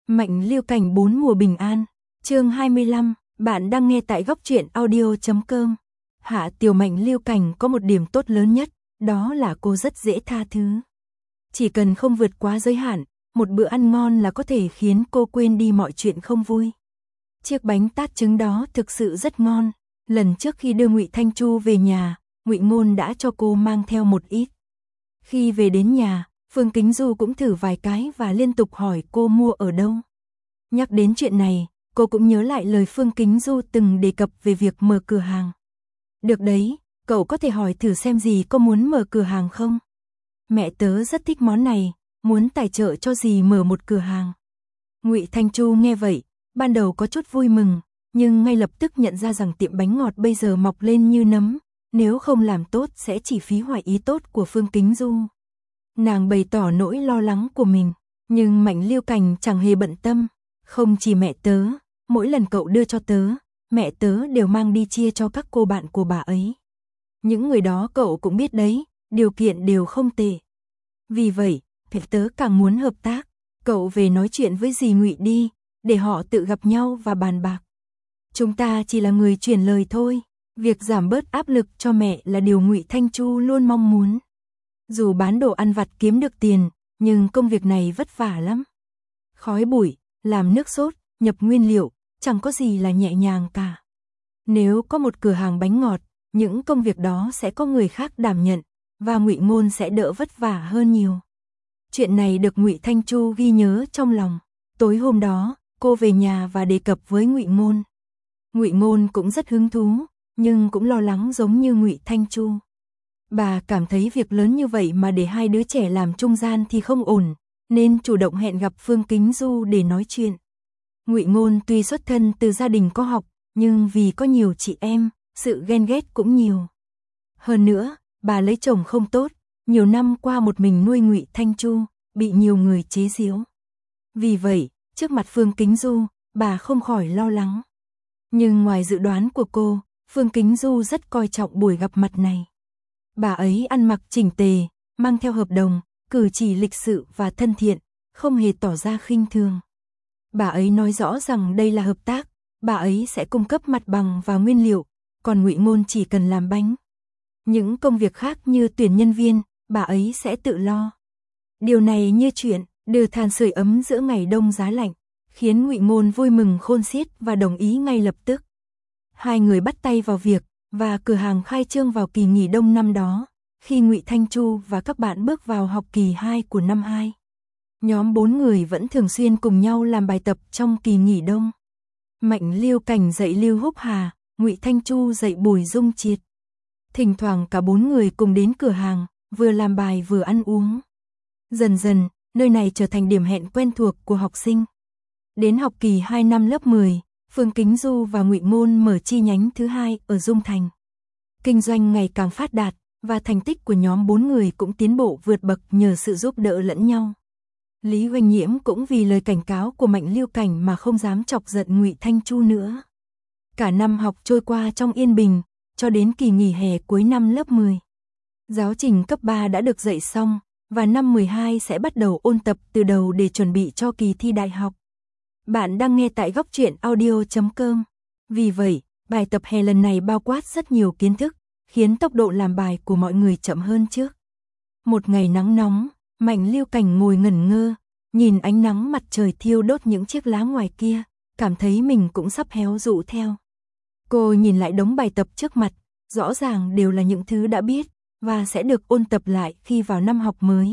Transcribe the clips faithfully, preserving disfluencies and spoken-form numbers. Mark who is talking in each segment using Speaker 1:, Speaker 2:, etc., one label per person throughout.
Speaker 1: Mạnh Liêu Cảnh bốn mùa bình an, chương hai mươi lăm, bạn đang nghe tại góc truyện audio chấm com. Hạ Tiểu Mạnh Liêu Cảnh có một điểm tốt lớn nhất, đó là cô rất dễ tha thứ. Chỉ cần không vượt quá giới hạn, một bữa ăn ngon là có thể khiến cô quên đi mọi chuyện không vui. Chiếc bánh tát trứng đó thực sự rất ngon, lần trước khi đưa Ngụy Thanh Chu về nhà, Ngụy Ngôn đã cho cô mang theo một ít. Khi về đến nhà, Phương Kính Du cũng thử vài cái và liên tục hỏi cô mua ở đâu. Nhắc đến chuyện này, cô cũng nhớ lại lời Phương Kính Du từng đề cập về việc mở cửa hàng. Được đấy, cậu có thể hỏi thử xem gì có muốn mở cửa hàng không? Mẹ tớ rất thích món này, muốn tài trợ cho dì mở một cửa hàng. Ngụy Thanh Chu nghe vậy, ban đầu có chút vui mừng, nhưng ngay lập tức nhận ra rằng tiệm bánh ngọt bây giờ mọc lên như nấm, nếu không làm tốt sẽ chỉ phí hoại ý tốt của Phương Kính Du. Nàng bày tỏ nỗi lo lắng của mình, nhưng Mạnh Liêu Cảnh chẳng hề bận tâm, không chỉ mẹ tớ, mỗi lần cậu đưa cho tớ, mẹ tớ đều mang đi chia cho các cô bạn của bà ấy. Những người đó cậu cũng biết đấy, điều kiện đều không tệ. Vì vậy, tớ càng muốn hợp tác, cậu về nói chuyện với dì Ngụy đi, để họ tự gặp nhau và bàn bạc. Chúng ta chỉ là người truyền lời thôi, việc giảm bớt áp lực cho mẹ là điều Ngụy Thanh Chu luôn mong muốn. Dù bán đồ ăn vặt kiếm được tiền, nhưng công việc này vất vả lắm. Khói bụi, làm nước sốt, nhập nguyên liệu, chẳng có gì là nhẹ nhàng cả. Nếu có một cửa hàng bánh ngọt, những công việc đó sẽ có người khác đảm nhận, và Ngụy Ngôn sẽ đỡ vất vả hơn nhiều. Chuyện này được Ngụy Thanh Chu ghi nhớ trong lòng. Tối hôm đó, cô về nhà và đề cập với Ngụy Ngôn. Ngụy Ngôn cũng rất hứng thú, nhưng cũng lo lắng giống như Ngụy Thanh Chu. Bà cảm thấy việc lớn như vậy mà để hai đứa trẻ làm trung gian thì không ổn, nên chủ động hẹn gặp Phương Kính Du để nói chuyện. Ngụy Ngôn tuy xuất thân từ gia đình có học, nhưng vì có nhiều chị em, sự ghen ghét cũng nhiều. Hơn nữa, bà lấy chồng không tốt, nhiều năm qua một mình nuôi Ngụy Thanh Chu, bị nhiều người chế giễu. Vì vậy, trước mặt Phương Kính Du, bà không khỏi lo lắng. Nhưng ngoài dự đoán của cô, Phương Kính Du rất coi trọng buổi gặp mặt này. Bà ấy ăn mặc chỉnh tề, mang theo hợp đồng, cử chỉ lịch sự và thân thiện, không hề tỏ ra khinh thường. Bà ấy nói rõ rằng đây là hợp tác, bà ấy sẽ cung cấp mặt bằng và nguyên liệu, còn Ngụy Ngôn chỉ cần làm bánh. Những công việc khác như tuyển nhân viên, bà ấy sẽ tự lo. Điều này như chuyện đưa than sưởi ấm giữa ngày đông giá lạnh, khiến Ngụy Ngôn vui mừng khôn xiết và đồng ý ngay lập tức. Hai người bắt tay vào việc, và cửa hàng khai trương vào kỳ nghỉ đông năm đó, khi Ngụy Thanh Chu và các bạn bước vào học kỳ hai của năm hai. Nhóm bốn người vẫn thường xuyên cùng nhau làm bài tập trong kỳ nghỉ đông. Mạnh Liêu Cảnh dạy Lưu Húc Hà, Ngụy Thanh Chu dạy Bùi Dung Triệt. Thỉnh thoảng cả bốn người cùng đến cửa hàng, vừa làm bài vừa ăn uống. Dần dần, nơi này trở thành điểm hẹn quen thuộc của học sinh. Đến học kỳ hai năm lớp mười, Phương Kính Du và Ngụy Ngôn mở chi nhánh thứ hai ở Dung Thành. Kinh doanh ngày càng phát đạt, và thành tích của nhóm bốn người cũng tiến bộ vượt bậc nhờ sự giúp đỡ lẫn nhau. Lý Hoành Nhiễm cũng vì lời cảnh cáo của Mạnh Liêu Cảnh mà không dám chọc giận Ngụy Thanh Chu nữa. Cả năm học trôi qua trong yên bình, cho đến kỳ nghỉ hè cuối năm lớp mười. Giáo trình cấp ba đã được dạy xong, và năm mười hai sẽ bắt đầu ôn tập từ đầu để chuẩn bị cho kỳ thi đại học. Bạn đang nghe tại góc truyện audio chấm com. Vì vậy, bài tập hè lần này bao quát rất nhiều kiến thức, khiến tốc độ làm bài của mọi người chậm hơn trước. Một ngày nắng nóng, Mạnh Liêu Cảnh ngồi ngẩn ngơ, nhìn ánh nắng mặt trời thiêu đốt những chiếc lá ngoài kia, cảm thấy mình cũng sắp héo rũ theo. Cô nhìn lại đống bài tập trước mặt, rõ ràng đều là những thứ đã biết, và sẽ được ôn tập lại khi vào năm học mới.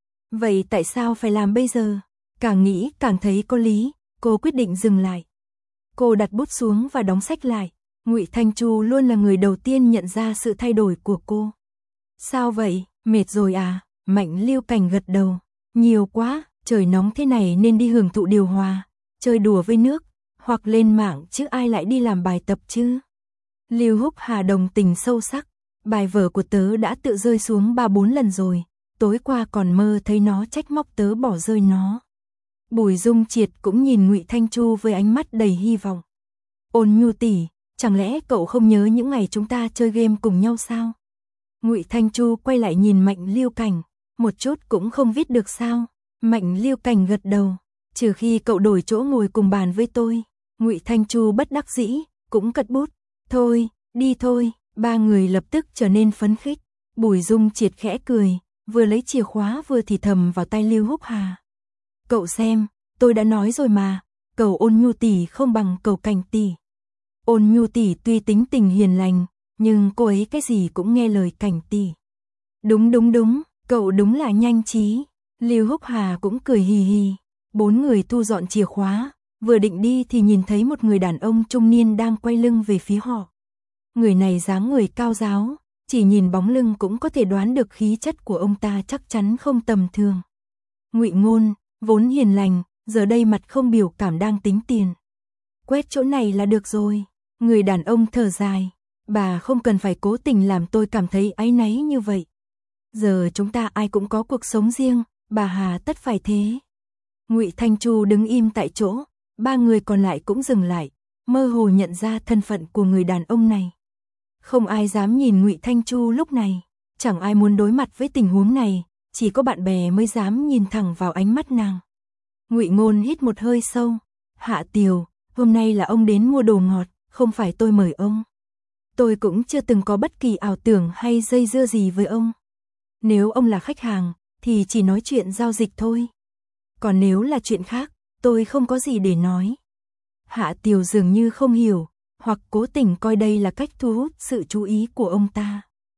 Speaker 1: Vậy tại sao phải làm bây giờ? Càng nghĩ càng thấy có lý, cô quyết định dừng lại. Cô đặt bút xuống và đóng sách lại. Ngụy Thanh Chu luôn là người đầu tiên nhận ra sự thay đổi của cô. Sao vậy, mệt rồi à? Mạnh Liêu Cảnh gật đầu. Nhiều quá, trời nóng thế này nên đi hưởng thụ điều hòa, chơi đùa với nước, hoặc lên mạng chứ ai lại đi làm bài tập chứ? Lưu Húc Hà đồng tình sâu sắc. Bài vở của tớ đã tự rơi xuống ba bốn lần rồi, tối qua còn mơ thấy nó trách móc tớ bỏ rơi nó. Bùi Dung Triệt cũng nhìn Ngụy Thanh Chu với ánh mắt đầy hy vọng. Ôn Nhu tỷ, chẳng lẽ cậu không nhớ những ngày chúng ta chơi game cùng nhau sao? Ngụy Thanh Chu quay lại nhìn Mạnh Liêu Cảnh, một chút cũng không viết được sao? Mạnh Liêu Cảnh gật đầu. trừ khi cậu đổi chỗ ngồi cùng bàn với tôi. Ngụy Thanh Chu bất đắc dĩ, cũng cất bút. Thôi, đi thôi, ba người lập tức trở nên phấn khích. Bùi Dung Triệt khẽ cười, vừa lấy chìa khóa vừa thì thầm vào tai Lưu Húc Hà. Cậu xem, tôi đã nói rồi mà, cầu Ôn Nhu tỷ không bằng cầu Cảnh tỷ. Ôn Nhu tỷ tuy tính tình hiền lành, nhưng cô ấy cái gì cũng nghe lời Cảnh tỷ. Đúng đúng đúng, cậu đúng là nhanh trí. Lưu Húc Hà cũng cười hì hì. Bốn người thu dọn chìa khóa, vừa định đi thì nhìn thấy một người đàn ông trung niên đang quay lưng về phía họ. Người này dáng người cao ráo, chỉ nhìn bóng lưng cũng có thể đoán được khí chất của ông ta chắc chắn không tầm thường. Ngụy Ngôn, vốn hiền lành, giờ đây mặt không biểu cảm đang tính tiền. Quét chỗ này là được rồi. Người đàn ông thở dài, bà không cần phải cố tình làm tôi cảm thấy áy náy như vậy. Giờ chúng ta ai cũng có cuộc sống riêng, bà hà tất phải thế. Ngụy Thanh Chu đứng im tại chỗ, ba người còn lại cũng dừng lại, mơ hồ nhận ra thân phận của người đàn ông này. Không ai dám nhìn Ngụy Thanh Chu lúc này, chẳng ai muốn đối mặt với tình huống này, chỉ có bạn bè mới dám nhìn thẳng vào ánh mắt nàng. Ngụy Ngôn hít một hơi sâu, Hạ Tiều, hôm nay là ông đến mua đồ ngọt, không phải tôi mời ông. Tôi cũng chưa từng có bất kỳ ảo tưởng hay dây dưa gì với ông. Nếu ông là khách hàng, thì chỉ nói chuyện giao dịch thôi. Còn nếu là chuyện khác, tôi không có gì để nói. Hạ Tiều dường như không hiểu, hoặc cố tình coi đây là cách thu hút sự chú ý của ông ta.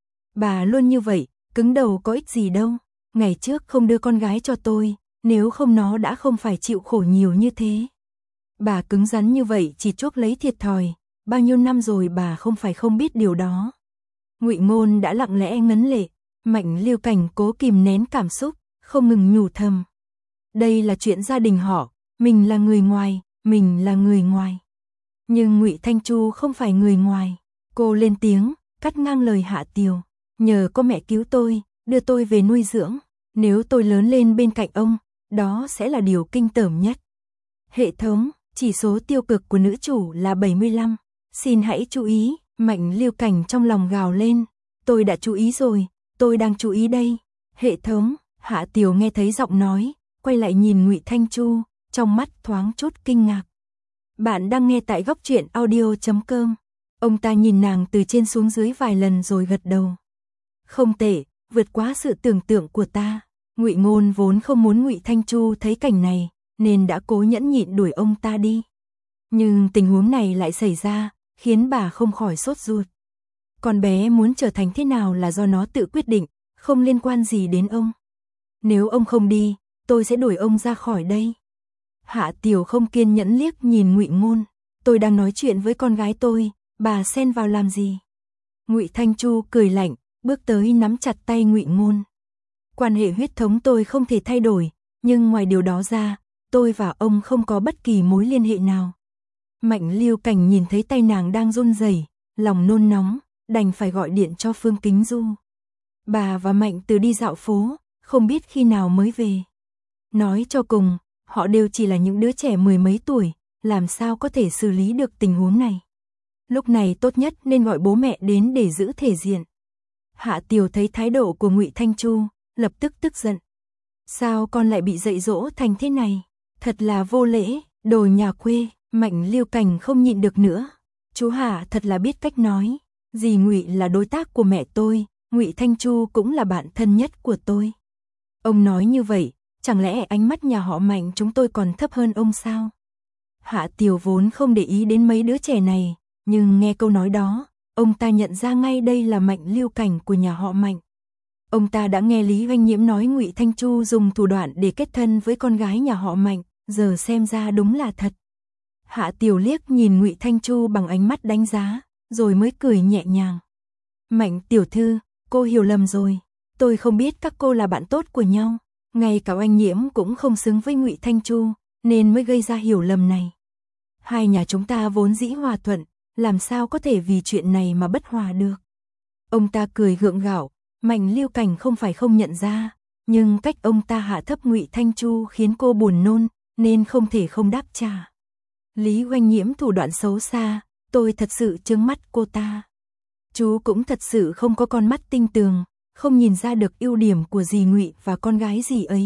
Speaker 1: Bà luôn như vậy, cứng đầu có ích gì đâu. Ngày trước không đưa con gái cho tôi, nếu không nó đã không phải chịu khổ nhiều như thế. Bà cứng rắn như vậy chỉ chuốc lấy thiệt thòi, bao nhiêu năm rồi bà không phải không biết điều đó. Ngụy Ngôn đã lặng lẽ ngấn lệ, Mạnh Lưu Cảnh cố kìm nén cảm xúc, không ngừng nhủ thầm. Đây là chuyện gia đình họ, mình là người ngoài, mình là người ngoài. Nhưng Ngụy Thanh Chu không phải người ngoài, cô lên tiếng, cắt ngang lời Hạ Tiều. Nhờ có mẹ cứu tôi, đưa tôi về nuôi dưỡng, nếu tôi lớn lên bên cạnh ông, đó sẽ là điều kinh tởm nhất. Hệ thống, chỉ số tiêu cực của nữ chủ là bảy mươi lăm, xin hãy chú ý. Mạnh Lưu Cảnh trong lòng gào lên, tôi đã chú ý rồi, tôi đang chú ý đây. Hệ thống, Hạ Tiều nghe thấy giọng nói, quay lại nhìn Ngụy Thanh Chu, trong mắt thoáng chút kinh ngạc. Bạn đang nghe tại góc truyện audio chấm com. Ông ta nhìn nàng từ trên xuống dưới vài lần rồi gật đầu. Không tệ, vượt quá sự tưởng tượng của ta. Ngụy Ngôn vốn không muốn Ngụy Thanh Chu thấy cảnh này, nên đã cố nhẫn nhịn đuổi ông ta đi. Nhưng tình huống này lại xảy ra, khiến bà không khỏi sốt ruột. Con bé muốn trở thành thế nào là do nó tự quyết định, không liên quan gì đến ông. Nếu ông không đi, tôi sẽ đuổi ông ra khỏi đây. Hạ Tiều không kiên nhẫn liếc nhìn Ngụy Ngôn, tôi đang nói chuyện với con gái tôi, bà xen vào làm gì? Ngụy Thanh Chu cười lạnh, bước tới nắm chặt tay Ngụy Ngôn. Quan hệ huyết thống tôi không thể thay đổi, nhưng ngoài điều đó ra, tôi và ông không có bất kỳ mối liên hệ nào. Mạnh Lưu Cảnh nhìn thấy tay nàng đang run rẩy, lòng nôn nóng, đành phải gọi điện cho Phương Kính Du. Bà và Mạnh Từ đi dạo phố, không biết khi nào mới về. Nói cho cùng, họ đều chỉ là những đứa trẻ mười mấy tuổi, làm sao có thể xử lý được tình huống này. Lúc này tốt nhất nên gọi bố mẹ đến để giữ thể diện. Hạ Tiều thấy thái độ của Ngụy Thanh Chu, lập tức tức giận. Sao con lại bị dạy dỗ thành thế này? Thật là vô lễ, đồ nhà quê. Mạnh Lưu Cảnh không nhịn được nữa. Chú Hạ thật là biết cách nói. Dì Ngụy là đối tác của mẹ tôi, Ngụy Thanh Chu cũng là bạn thân nhất của tôi. Ông nói như vậy, chẳng lẽ ánh mắt nhà họ Mạnh chúng tôi còn thấp hơn ông sao? Hạ Tiều vốn không để ý đến mấy đứa trẻ này, nhưng nghe câu nói đó, ông ta nhận ra ngay đây là Mạnh Lưu Cảnh của nhà họ Mạnh. Ông ta đã nghe Lý Hoanh Nhiễm nói Ngụy Thanh Chu dùng thủ đoạn để kết thân với con gái nhà họ Mạnh, giờ xem ra đúng là thật. Hạ Tiều liếc nhìn Ngụy Thanh Chu bằng ánh mắt đánh giá, rồi mới cười nhẹ nhàng. Mạnh tiểu thư, cô hiểu lầm rồi, tôi không biết các cô là bạn tốt của nhau, ngay cả Oanh Nhiễm cũng không xứng với Ngụy Thanh Chu, nên mới gây ra hiểu lầm này. Hai nhà chúng ta vốn dĩ hòa thuận, làm sao có thể vì chuyện này mà bất hòa được. Ông ta cười gượng gạo, Mạnh Lưu Cảnh không phải không nhận ra, nhưng cách ông ta hạ thấp Ngụy Thanh Chu khiến cô buồn nôn, nên không thể không đáp trả. Lý Hoanh Nhiễm thủ đoạn xấu xa, tôi thật sự trướng mắt cô ta. Chú cũng thật sự không có con mắt tinh tường, không nhìn ra được ưu điểm của dì Ngụy và con gái dì ấy,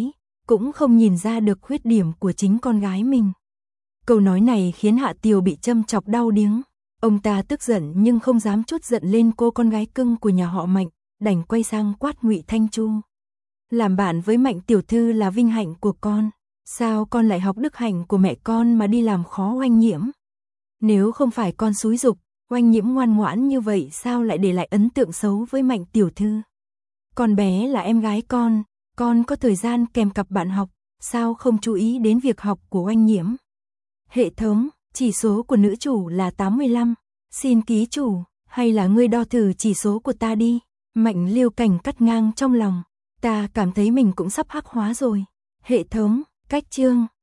Speaker 1: cũng không nhìn ra được khuyết điểm của chính con gái mình. Câu nói này khiến Hạ Tiều bị châm chọc đau điếng. Ông ta tức giận nhưng không dám trút giận lên cô con gái cưng của nhà họ Mạnh, đành quay sang quát Ngụy Thanh Chu. Làm bạn với Mạnh tiểu thư là vinh hạnh của con, sao con lại học đức hạnh của mẹ con mà đi làm khó Oanh Nhiễm? Nếu không phải con xúi giục, Oanh Nhiễm ngoan ngoãn như vậy sao lại để lại ấn tượng xấu với Mạnh tiểu thư? Con bé là em gái con, con có thời gian kèm cặp bạn học, sao không chú ý đến việc học của Oanh Nhiễm? Hệ thống, chỉ số của nữ chủ là tám mươi lăm, xin ký chủ, hay là ngươi đo thử chỉ số của ta đi. Mạnh Liêu Cảnh cắt ngang trong lòng, ta cảm thấy mình cũng sắp hắc hóa rồi. Hệ thống, cách chương,